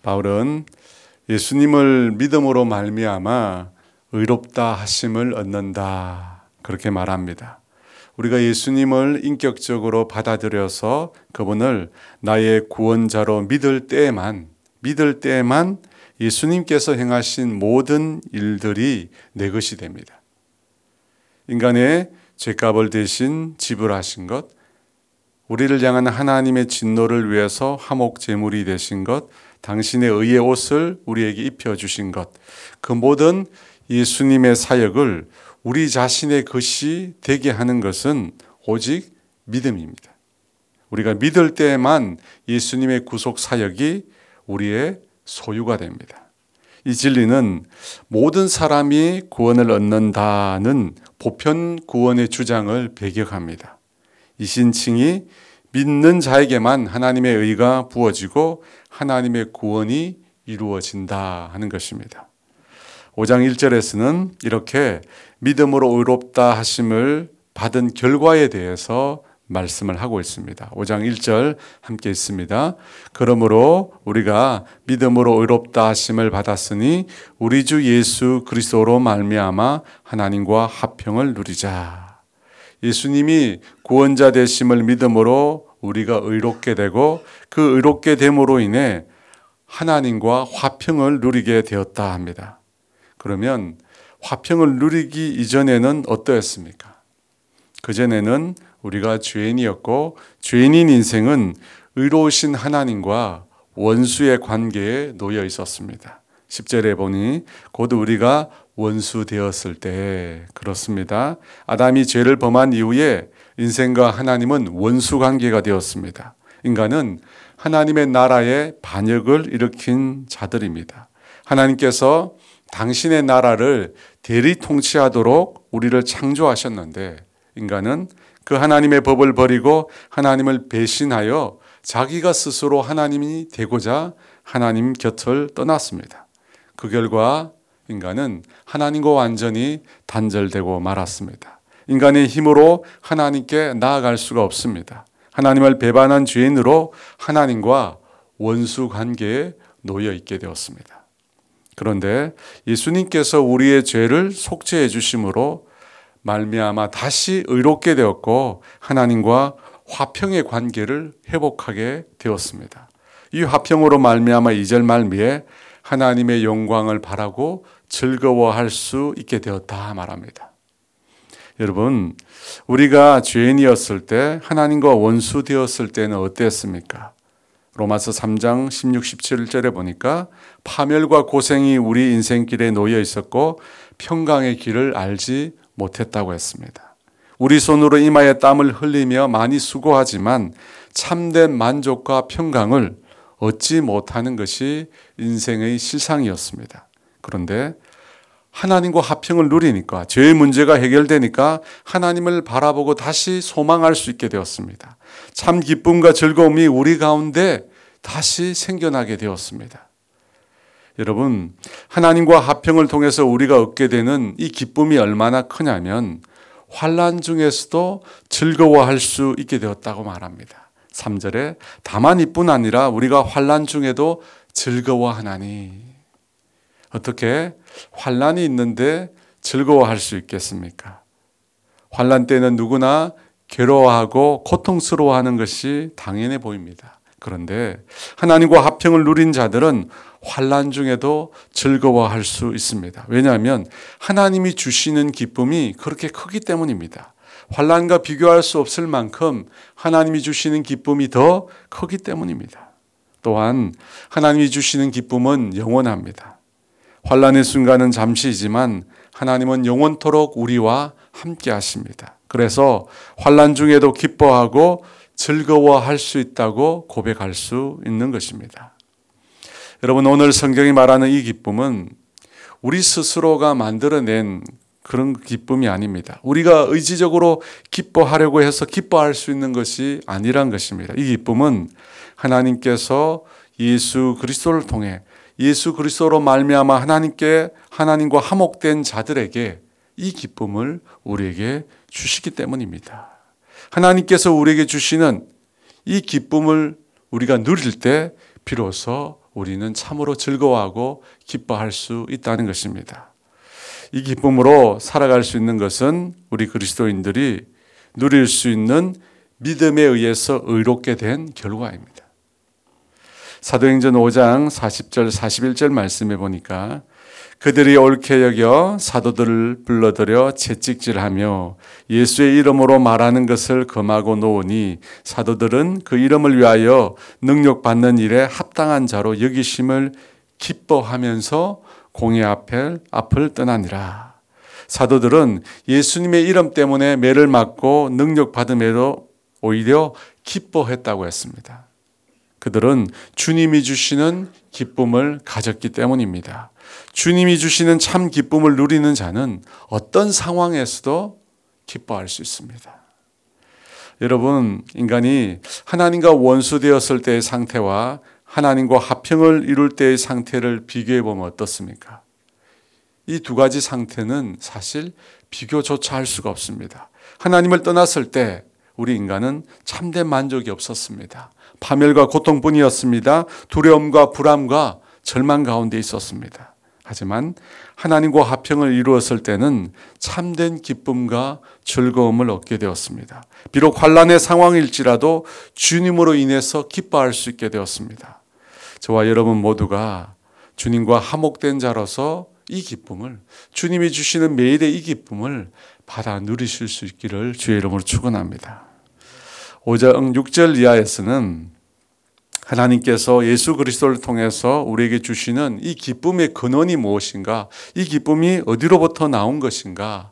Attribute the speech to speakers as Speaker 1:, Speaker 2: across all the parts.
Speaker 1: 바울은 예수님을 믿음으로 말미암아 의롭다 하심을 얻는다, 그렇게 말합니다. 우리가 예수님을 인격적으로 받아들여서 그분을 나의 구원자로 믿을 때에만 예수님께서 행하신 모든 일들이 내 것이 됩니다. 인간의 죄값을 대신 지불하신 것, 우리를 향한 하나님의 진노를 위해서 화목 제물이 되신 것, 당신의 의의 옷을 우리에게 입혀주신 것, 그 모든 예수님의 사역을 우리 자신의 것이 되게 하는 것은 오직 믿음입니다. 우리가 믿을 때에만 예수님의 구속 사역이 우리의 소유가 됩니다. 이 진리는 모든 사람이 구원을 얻는다는 보편 구원의 주장을 배격합니다. 이 신칭이 믿는 자에게만 하나님의 의가 부어지고 하나님의 구원이 이루어진다 하는 것입니다. 5장 1절에서는 이렇게 믿음으로 의롭다 하심을 받은 결과에 대해서 말씀을 하고 있습니다. 5장 1절 함께 있습니다. 그러므로 우리가 믿음으로 의롭다 하심을 받았으니 우리 주 예수 그리스도로 말미암아 하나님과 화평을 누리자. 예수님이 구원자 되심을 믿음으로 우리가 의롭게 되고 그 의롭게 됨으로 인해 하나님과 화평을 누리게 되었다 합니다. 그러면 화평을 누리기 이전에는 어떠했습니까? 그전에는 우리가 죄인이었고 죄인인 인생은 의로우신 하나님과 원수의 관계에 놓여 있었습니다. 10절에 보니 곧 우리가 원수 되었을 때, 그렇습니다. 아담이 죄를 범한 이후에 인생과 하나님은 원수 관계가 되었습니다. 인간은 하나님의 나라에 반역을 일으킨 자들입니다. 하나님께서 당신의 나라를 대리 통치하도록 우리를 창조하셨는데 인간은 그 하나님의 법을 버리고 하나님을 배신하여 자기가 스스로 하나님이 되고자 하나님 곁을 떠났습니다. 그 결과 인간은 하나님과 완전히 단절되고 말았습니다. 인간의 힘으로 하나님께 나아갈 수가 없습니다. 하나님을 배반한 죄인으로 하나님과 원수 관계에 놓여 있게 되었습니다. 그런데 예수님께서 우리의 죄를 속죄해 주심으로 말미암아 다시 의롭게 되었고 하나님과 화평의 관계를 회복하게 되었습니다. 이 화평으로 말미암아 2절 말미에 하나님의 영광을 바라고 즐거워할 수 있게 되었다 말합니다. 여러분, 우리가 죄인이었을 때 하나님과 원수 되었을 때는 어땠습니까? 로마서 3장 16, 17절에 보니까 파멸과 고생이 우리 인생길에 놓여 있었고 평강의 길을 알지 못했다고 했습니다. 우리 손으로 이마에 땀을 흘리며 많이 수고하지만 참된 만족과 평강을 얻지 못하는 것이 인생의 실상이었습니다. 그런데 하나님과 화평을 누리니까, 죄의 문제가 해결되니까 하나님을 바라보고 다시 소망할 수 있게 되었습니다. 참 기쁨과 즐거움이 우리 가운데 다시 생겨나게 되었습니다. 여러분, 하나님과 화평을 통해서 우리가 얻게 되는 이 기쁨이 얼마나 크냐면 환난 중에서도 즐거워할 수 있게 되었다고 말합니다. 3절에 다만 이뿐 아니라 우리가 환난 중에도 즐거워하나니. 어떻게 환난이 있는데 즐거워할 수 있겠습니까? 환난 때는 누구나 괴로워하고 고통스러워하는 것이 당연해 보입니다. 그런데 하나님과 화평을 누린 자들은 환난 중에도 즐거워할 수 있습니다. 왜냐하면 하나님이 주시는 기쁨이 그렇게 크기 때문입니다. 환난과 비교할 수 없을 만큼 하나님이 주시는 기쁨이 더 크기 때문입니다. 또한 하나님이 주시는 기쁨은 영원합니다. 환난의 순간은 잠시이지만 하나님은 영원토록 우리와 함께 하십니다. 그래서 환난 중에도 기뻐하고 즐거워할 수 있다고 고백할 수 있는 것입니다. 여러분, 오늘 성경이 말하는 이 기쁨은 우리 스스로가 만들어낸 그런 기쁨이 아닙니다. 우리가 의지적으로 기뻐하려고 해서 기뻐할 수 있는 것이 아니란 것입니다. 이 기쁨은 하나님께서 예수 그리스도를 통해 예수 그리스도로 말미암아 하나님과 화목된 자들에게 이 기쁨을 우리에게 주시기 때문입니다. 하나님께서 우리에게 주시는 이 기쁨을 우리가 누릴 때 비로소 우리는 참으로 즐거워하고 기뻐할 수 있다는 것입니다. 이 기쁨으로 살아갈 수 있는 것은 우리 그리스도인들이 누릴 수 있는 믿음에 의해서 의롭게 된 결과입니다. 사도행전 5장 40절 41절 말씀해 보니까 그들이 옳게 여겨 사도들을 불러들여 채찍질하며 예수의 이름으로 말하는 것을 금하고 놓으니 사도들은 그 이름을 위하여 능력받는 일에 합당한 자로 여기심을 기뻐하면서 공회 앞을 떠나니라. 사도들은 예수님의 이름 때문에 매를 맞고 능력받음에도 오히려 기뻐했다고 했습니다. 그들은 주님이 주시는 기쁨을 가졌기 때문입니다. 주님이 주시는 참 기쁨을 누리는 자는 어떤 상황에서도 기뻐할 수 있습니다. 여러분, 인간이 하나님과 원수되었을 때의 상태와 하나님과 화평을 이룰 때의 상태를 비교해 보면 어떻습니까? 이 두 가지 상태는 사실 비교조차 할 수가 없습니다. 하나님을 떠났을 때 우리 인간은 참된 만족이 없었습니다. 파멸과 고통뿐이었습니다. 두려움과 불안과 절망 가운데 있었습니다. 하지만 하나님과 화평을 이루었을 때는 참된 기쁨과 즐거움을 얻게 되었습니다. 비록 환난의 상황일지라도 주님으로 인해서 기뻐할 수 있게 되었습니다. 저와 여러분 모두가 주님과 화목된 자로서 이 기쁨을, 주님이 주시는 매일의 이 기쁨을 받아 누리실 수 있기를 주의 이름으로 축원합니다. 5장 6절 이하에서는 하나님께서 예수 그리스도를 통해서 우리에게 주시는 이 기쁨의 근원이 무엇인가, 이 기쁨이 어디로부터 나온 것인가,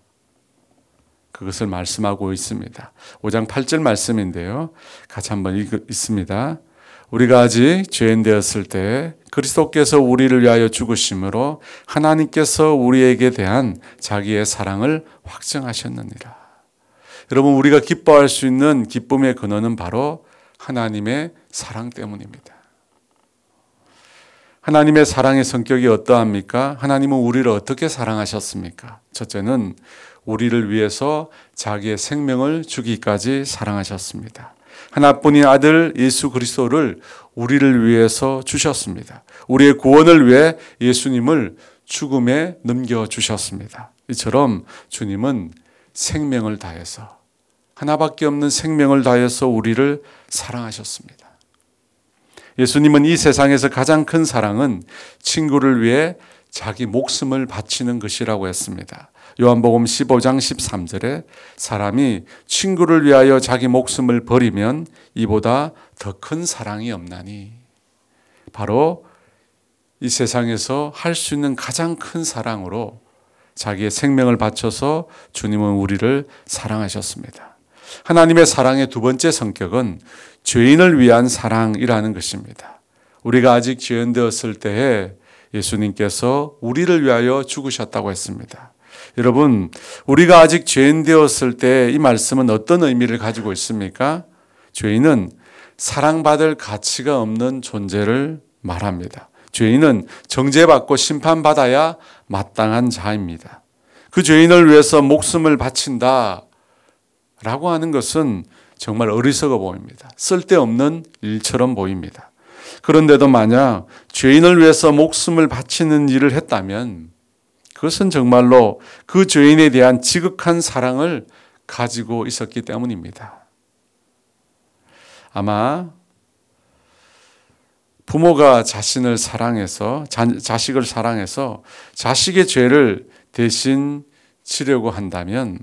Speaker 1: 그것을 말씀하고 있습니다. 5장 8절 말씀인데요. 같이 한번 읽습니다. 우리가 아직 죄인 되었을 때 그리스도께서 우리를 위하여 죽으심으로 하나님께서 우리에게 대한 자기의 사랑을 확증하셨느니라. 여러분, 우리가 기뻐할 수 있는 기쁨의 근원은 바로 하나님의 사랑 때문입니다. 하나님의 사랑의 성격이 어떠합니까? 하나님은 우리를 어떻게 사랑하셨습니까? 첫째는 우리를 위해서 자기의 생명을 주기까지 사랑하셨습니다. 하나뿐인 아들 예수 그리스도를 우리를 위해서 주셨습니다. 우리의 구원을 위해 예수님을 죽음에 넘겨주셨습니다. 이처럼 주님은 생명을 다해서, 하나밖에 없는 생명을 다해서 우리를 사랑하셨습니다. 예수님은 이 세상에서 가장 큰 사랑은 친구를 위해 자기 목숨을 바치는 것이라고 했습니다. 요한복음 15장 13절에 사람이 친구를 위하여 자기 목숨을 버리면 이보다 더 큰 사랑이 없나니. 바로 이 세상에서 할 수 있는 가장 큰 사랑으로 자기의 생명을 바쳐서 주님은 우리를 사랑하셨습니다. 하나님의 사랑의 두 번째 성격은 죄인을 위한 사랑이라는 것입니다. 우리가 아직 죄인 되었을 때에 예수님께서 우리를 위하여 죽으셨다고 했습니다. 여러분, 우리가 아직 죄인 되었을 때 이 말씀은 어떤 의미를 가지고 있습니까? 죄인은 사랑받을 가치가 없는 존재를 말합니다. 죄인은 정죄받고 심판받아야 마땅한 자입니다. 그 죄인을 위해서 목숨을 바친다 라고 하는 것은 정말 어리석어 보입니다. 쓸데없는 일처럼 보입니다. 그런데도 만약 죄인을 위해서 목숨을 바치는 일을 했다면 그것은 정말로 그 죄인에 대한 지극한 사랑을 가지고 있었기 때문입니다. 아마 부모가 자식을 사랑해서 자식의 죄를 대신 지려고 한다면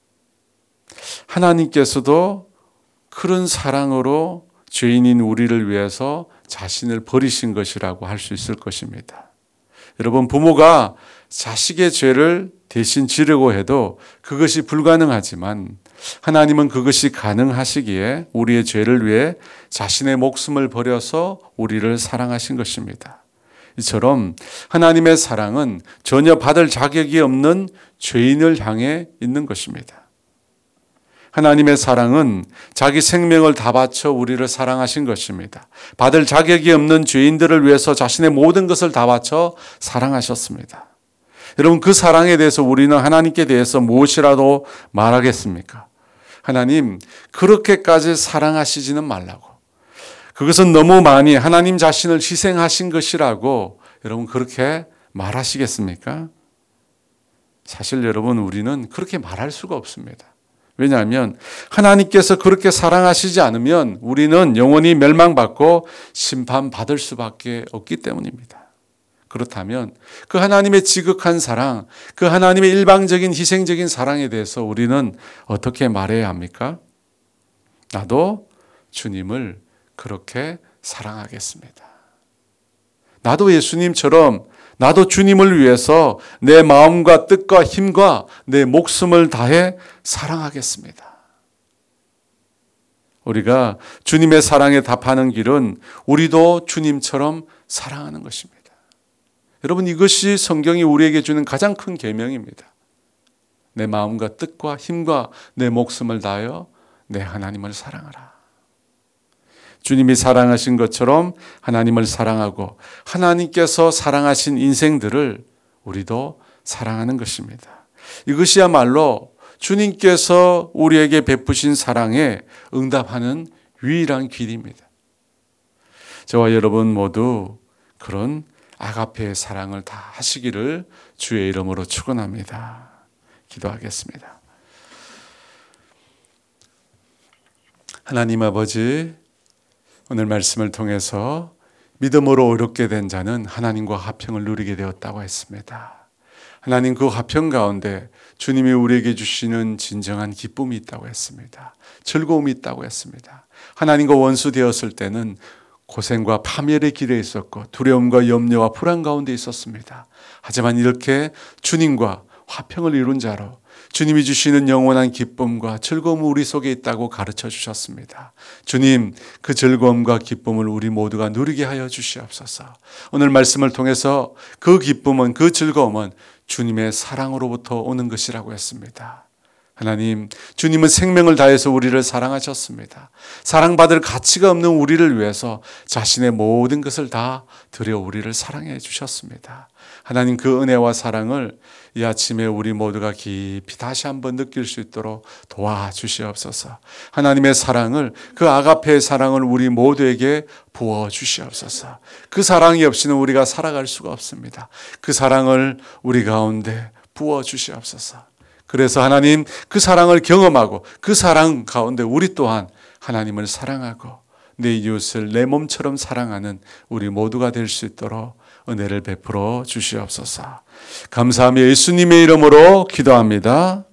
Speaker 1: 하나님께서도 그런 사랑으로 죄인인 우리를 위해서 자신을 버리신 것이라고 할 수 있을 것입니다. 여러분, 부모가 자식의 죄를 대신 지려고 해도 그것이 불가능하지만 하나님은 그것이 가능하시기에 우리의 죄를 위해 자신의 목숨을 버려서 우리를 사랑하신 것입니다. 이처럼 하나님의 사랑은 전혀 받을 자격이 없는 죄인을 향해 있는 것입니다. 하나님의 사랑은 자기 생명을 다 바쳐 우리를 사랑하신 것입니다. 받을 자격이 없는 죄인들을 위해서 자신의 모든 것을 다 바쳐 사랑하셨습니다. 여러분, 그 사랑에 대해서 우리는 하나님께 대해서 무엇이라도 말하겠습니까? 하나님, 그렇게까지 사랑하시지는 말라고. 그것은 너무 많이 하나님 자신을 희생하신 것이라고 여러분 그렇게 말하시겠습니까? 사실 여러분 우리는 그렇게 말할 수가 없습니다. 왜냐하면 하나님께서 그렇게 사랑하시지 않으면 우리는 영원히 멸망받고 심판받을 수밖에 없기 때문입니다. 그렇다면 그 하나님의 지극한 사랑, 그 하나님의 일방적인 희생적인 사랑에 대해서 우리는 어떻게 말해야 합니까? 나도 주님을 그렇게 사랑하겠습니다. 나도 예수님처럼 나도 주님을 위해서 내 마음과 뜻과 힘과 내 목숨을 다해 사랑하겠습니다. 우리가 주님의 사랑에 답하는 길은 우리도 주님처럼 사랑하는 것입니다. 여러분 이것이 성경이 우리에게 주는 가장 큰 계명입니다. 내 마음과 뜻과 힘과 내 목숨을 다하여 내 하나님을 사랑하라. 주님이 사랑하신 것처럼 하나님을 사랑하고 하나님께서 사랑하신 인생들을 우리도 사랑하는 것입니다. 이것이야말로 주님께서 우리에게 베푸신 사랑에 응답하는 유일한 길입니다. 저와 여러분 모두 그런 아가페의 사랑을 다 하시기를 주의 이름으로 축원합니다. 기도하겠습니다. 하나님 아버지, 오늘 말씀을 통해서 믿음으로 어렵게 된 자는 하나님과 화평을 누리게 되었다고 했습니다. 하나님 그 화평 가운데 주님이 우리에게 주시는 진정한 기쁨이 있다고 했습니다. 즐거움이 있다고 했습니다. 하나님과 원수 되었을 때는 고생과 파멸의 길에 있었고 두려움과 염려와 불안 가운데 있었습니다. 하지만 이렇게 주님과 화평을 이룬 자로 주님이 주시는 영원한 기쁨과 즐거움이 우리 속에 있다고 가르쳐 주셨습니다. 주님, 그 즐거움과 기쁨을 우리 모두가 누리게 하여 주시옵소서. 오늘 말씀을 통해서 그 기쁨은, 그 즐거움은 주님의 사랑으로부터 오는 것이라고 했습니다. 하나님, 주님은 생명을 다해서 우리를 사랑하셨습니다. 사랑받을 가치가 없는 우리를 위해서 자신의 모든 것을 다 드려 우리를 사랑해 주셨습니다. 하나님 그 은혜와 사랑을 이 아침에 우리 모두가 깊이 다시 한번 느낄 수 있도록 도와주시옵소서. 하나님의 사랑을, 그 아가페의 사랑을 우리 모두에게 부어주시옵소서. 그 사랑이 없이는 우리가 살아갈 수가 없습니다. 그 사랑을 우리 가운데 부어주시옵소서. 그래서 하나님 그 사랑을 경험하고 그 사랑 가운데 우리 또한 하나님을 사랑하고 내 이웃을 내 몸처럼 사랑하는 우리 모두가 될 수 있도록 은혜를 베풀어 주시옵소서. 감사하며 예수님의 이름으로 기도합니다.